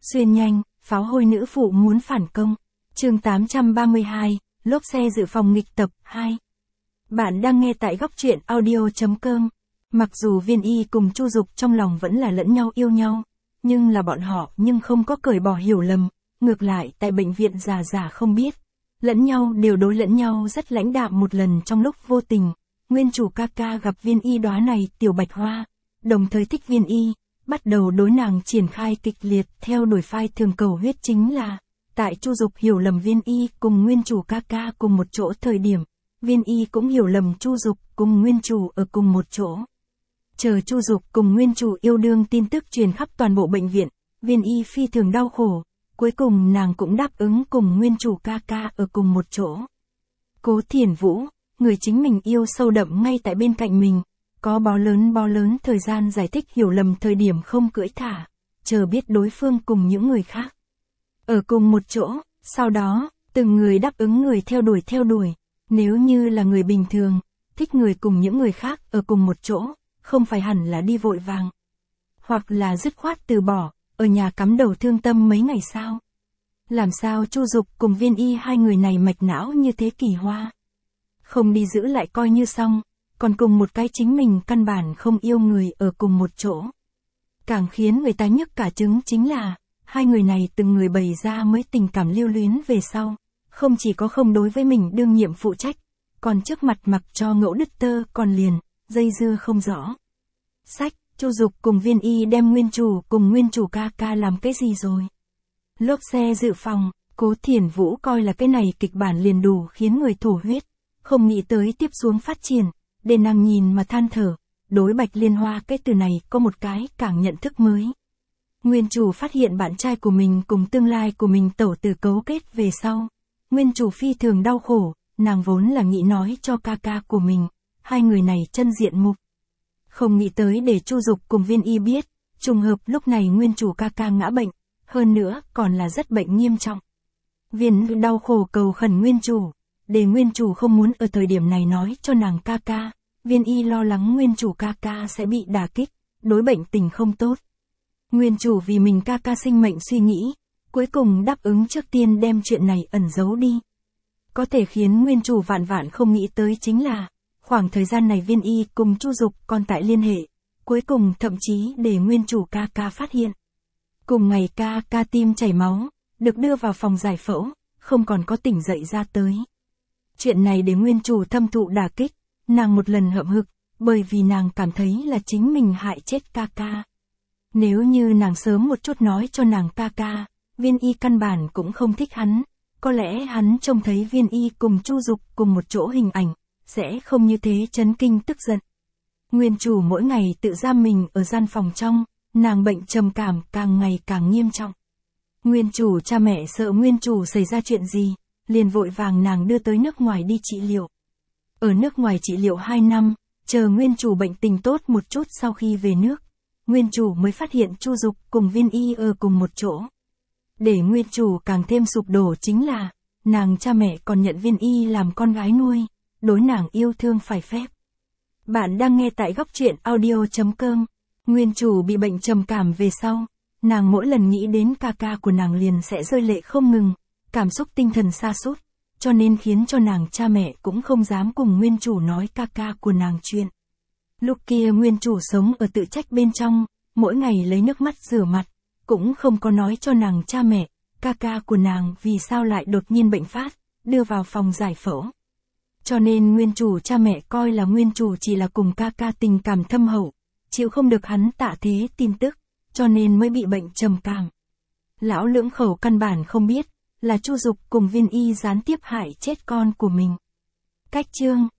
Xuyên nhanh, pháo hôi nữ phụ muốn phản công. Chương 832, lốp xe dự phòng nghịch tập 2. Bạn đang nghe tại góc truyện audio.com. Mặc dù Viên Y cùng Chu Dục trong lòng vẫn là lẫn nhau yêu nhau, nhưng là bọn họ nhưng không có cởi bỏ hiểu lầm, ngược lại tại bệnh viện giả không biết. Lẫn nhau đều đối lẫn nhau rất lãnh đạm. Một lần trong lúc vô tình, nguyên chủ ca ca gặp Viên Y đóa này tiểu bạch hoa, đồng thời thích Viên Y, bắt đầu đối nàng triển khai kịch liệt theo đuổi phai thường cầu huyết. Chính là, tại Chu Dục hiểu lầm Viên Y cùng nguyên chủ ca ca cùng một chỗ thời điểm, Viên Y cũng hiểu lầm Chu Dục cùng nguyên chủ ở cùng một chỗ. Chờ Chu Dục cùng nguyên chủ yêu đương tin tức truyền khắp toàn bộ bệnh viện, Viên Y phi thường đau khổ, cuối cùng nàng cũng đáp ứng cùng nguyên chủ ca ca ở cùng một chỗ. Cố Thiển Vũ, người chính mình yêu sâu đậm ngay tại bên cạnh mình, có bó lớn thời gian giải thích hiểu lầm thời điểm không cưỡi thả, chờ biết đối phương cùng những người khác ở cùng một chỗ, sau đó, từng người đáp ứng người theo đuổi, nếu như là người bình thường, thích người cùng những người khác ở cùng một chỗ, không phải hẳn là đi vội vàng, hoặc là dứt khoát từ bỏ, ở nhà cắm đầu thương tâm mấy ngày sao? Làm sao Chu Dục cùng Viên Y hai người này mạch não như thế kỳ hoa? Không đi giữ lại coi như xong, còn cùng một cái chính mình căn bản không yêu người ở cùng một chỗ. Càng khiến người ta nhức cả trứng chính là, hai người này từng người bày ra mới tình cảm lưu luyến về sau, không chỉ có không đối với mình đương nhiệm phụ trách, còn trước mặt mặc cho ngẫu đứt tơ còn liền, dây dưa không rõ. Sách, Chu Dục cùng Viên Y đem nguyên chủ cùng nguyên chủ ca ca làm cái gì rồi? Lốp xe dự phòng, Cố Thiển Vũ coi là cái này kịch bản liền đủ khiến người thổ huyết, không nghĩ tới tiếp xuống phát triển, để nàng nhìn mà than thở, đối Bạch Liên Hoa cái từ này có một cái càng nhận thức mới. Nguyên chủ phát hiện bạn trai của mình cùng tương lai của mình tẩu tử cấu kết về sau. Nguyên chủ phi thường đau khổ, nàng vốn là nghĩ nói cho ca ca của mình, hai người này chân diện mục. Không nghĩ tới để Chu Dục cùng Viên Y biết, trùng hợp lúc này nguyên chủ ca ca ngã bệnh, hơn nữa còn là rất bệnh nghiêm trọng. Viên đau khổ cầu khẩn nguyên chủ, để nguyên chủ không muốn ở thời điểm này nói cho nàng ca ca. Viên Y lo lắng nguyên chủ ca ca sẽ bị đả kích, đối bệnh tình không tốt. Nguyên chủ vì mình ca ca sinh mệnh suy nghĩ, cuối cùng đáp ứng trước tiên đem chuyện này ẩn giấu đi. Có thể khiến nguyên chủ vạn không nghĩ tới chính là, khoảng thời gian này Viên Y cùng Chu Dục còn tại liên hệ, cuối cùng thậm chí để nguyên chủ ca ca phát hiện. Cùng ngày ca ca tim chảy máu, được đưa vào phòng giải phẫu, không còn có tỉnh dậy ra tới. Chuyện này để nguyên chủ thâm thụ đả kích, nàng một lần hậm hực, bởi vì nàng cảm thấy là chính mình hại chết ca ca. Nếu như nàng sớm một chút nói cho nàng ca ca, Viên Y căn bản cũng không thích hắn, có lẽ hắn trông thấy Viên Y cùng Chu Dục cùng một chỗ hình ảnh, sẽ không như thế chấn kinh tức giận. Nguyên chủ mỗi ngày tự giam mình ở gian phòng trong, nàng bệnh trầm cảm càng ngày càng nghiêm trọng. Nguyên chủ cha mẹ sợ nguyên chủ xảy ra chuyện gì, liền vội vàng nàng đưa tới nước ngoài đi trị liệu. Ở nước ngoài trị liệu 2 năm, chờ nguyên chủ bệnh tình tốt một chút sau khi về nước, nguyên chủ mới phát hiện Chu Dục cùng Viên Y ở cùng một chỗ. Để nguyên chủ càng thêm sụp đổ chính là, nàng cha mẹ còn nhận Viên Y làm con gái nuôi, đối nàng yêu thương phải phép. Bạn đang nghe tại góc truyện audio.com. Nguyên chủ bị bệnh trầm cảm về sau, nàng mỗi lần nghĩ đến ca ca của nàng liền sẽ rơi lệ không ngừng, cảm xúc tinh thần sa sút, cho nên khiến cho nàng cha mẹ cũng không dám cùng nguyên chủ nói ca ca của nàng chuyện. Lúc kia nguyên chủ sống ở tự trách bên trong, mỗi ngày lấy nước mắt rửa mặt, cũng không có nói cho nàng cha mẹ, ca ca của nàng vì sao lại đột nhiên bệnh phát, đưa vào phòng giải phẫu. Cho nên nguyên chủ cha mẹ coi là nguyên chủ chỉ là cùng ca ca tình cảm thâm hậu, chịu không được hắn tạ thế tin tức, cho nên mới bị bệnh trầm cảm. Lão lưỡng khẩu căn bản không biết, là Chu Dục cùng Viên Y gián tiếp hại chết con của mình. Cách chương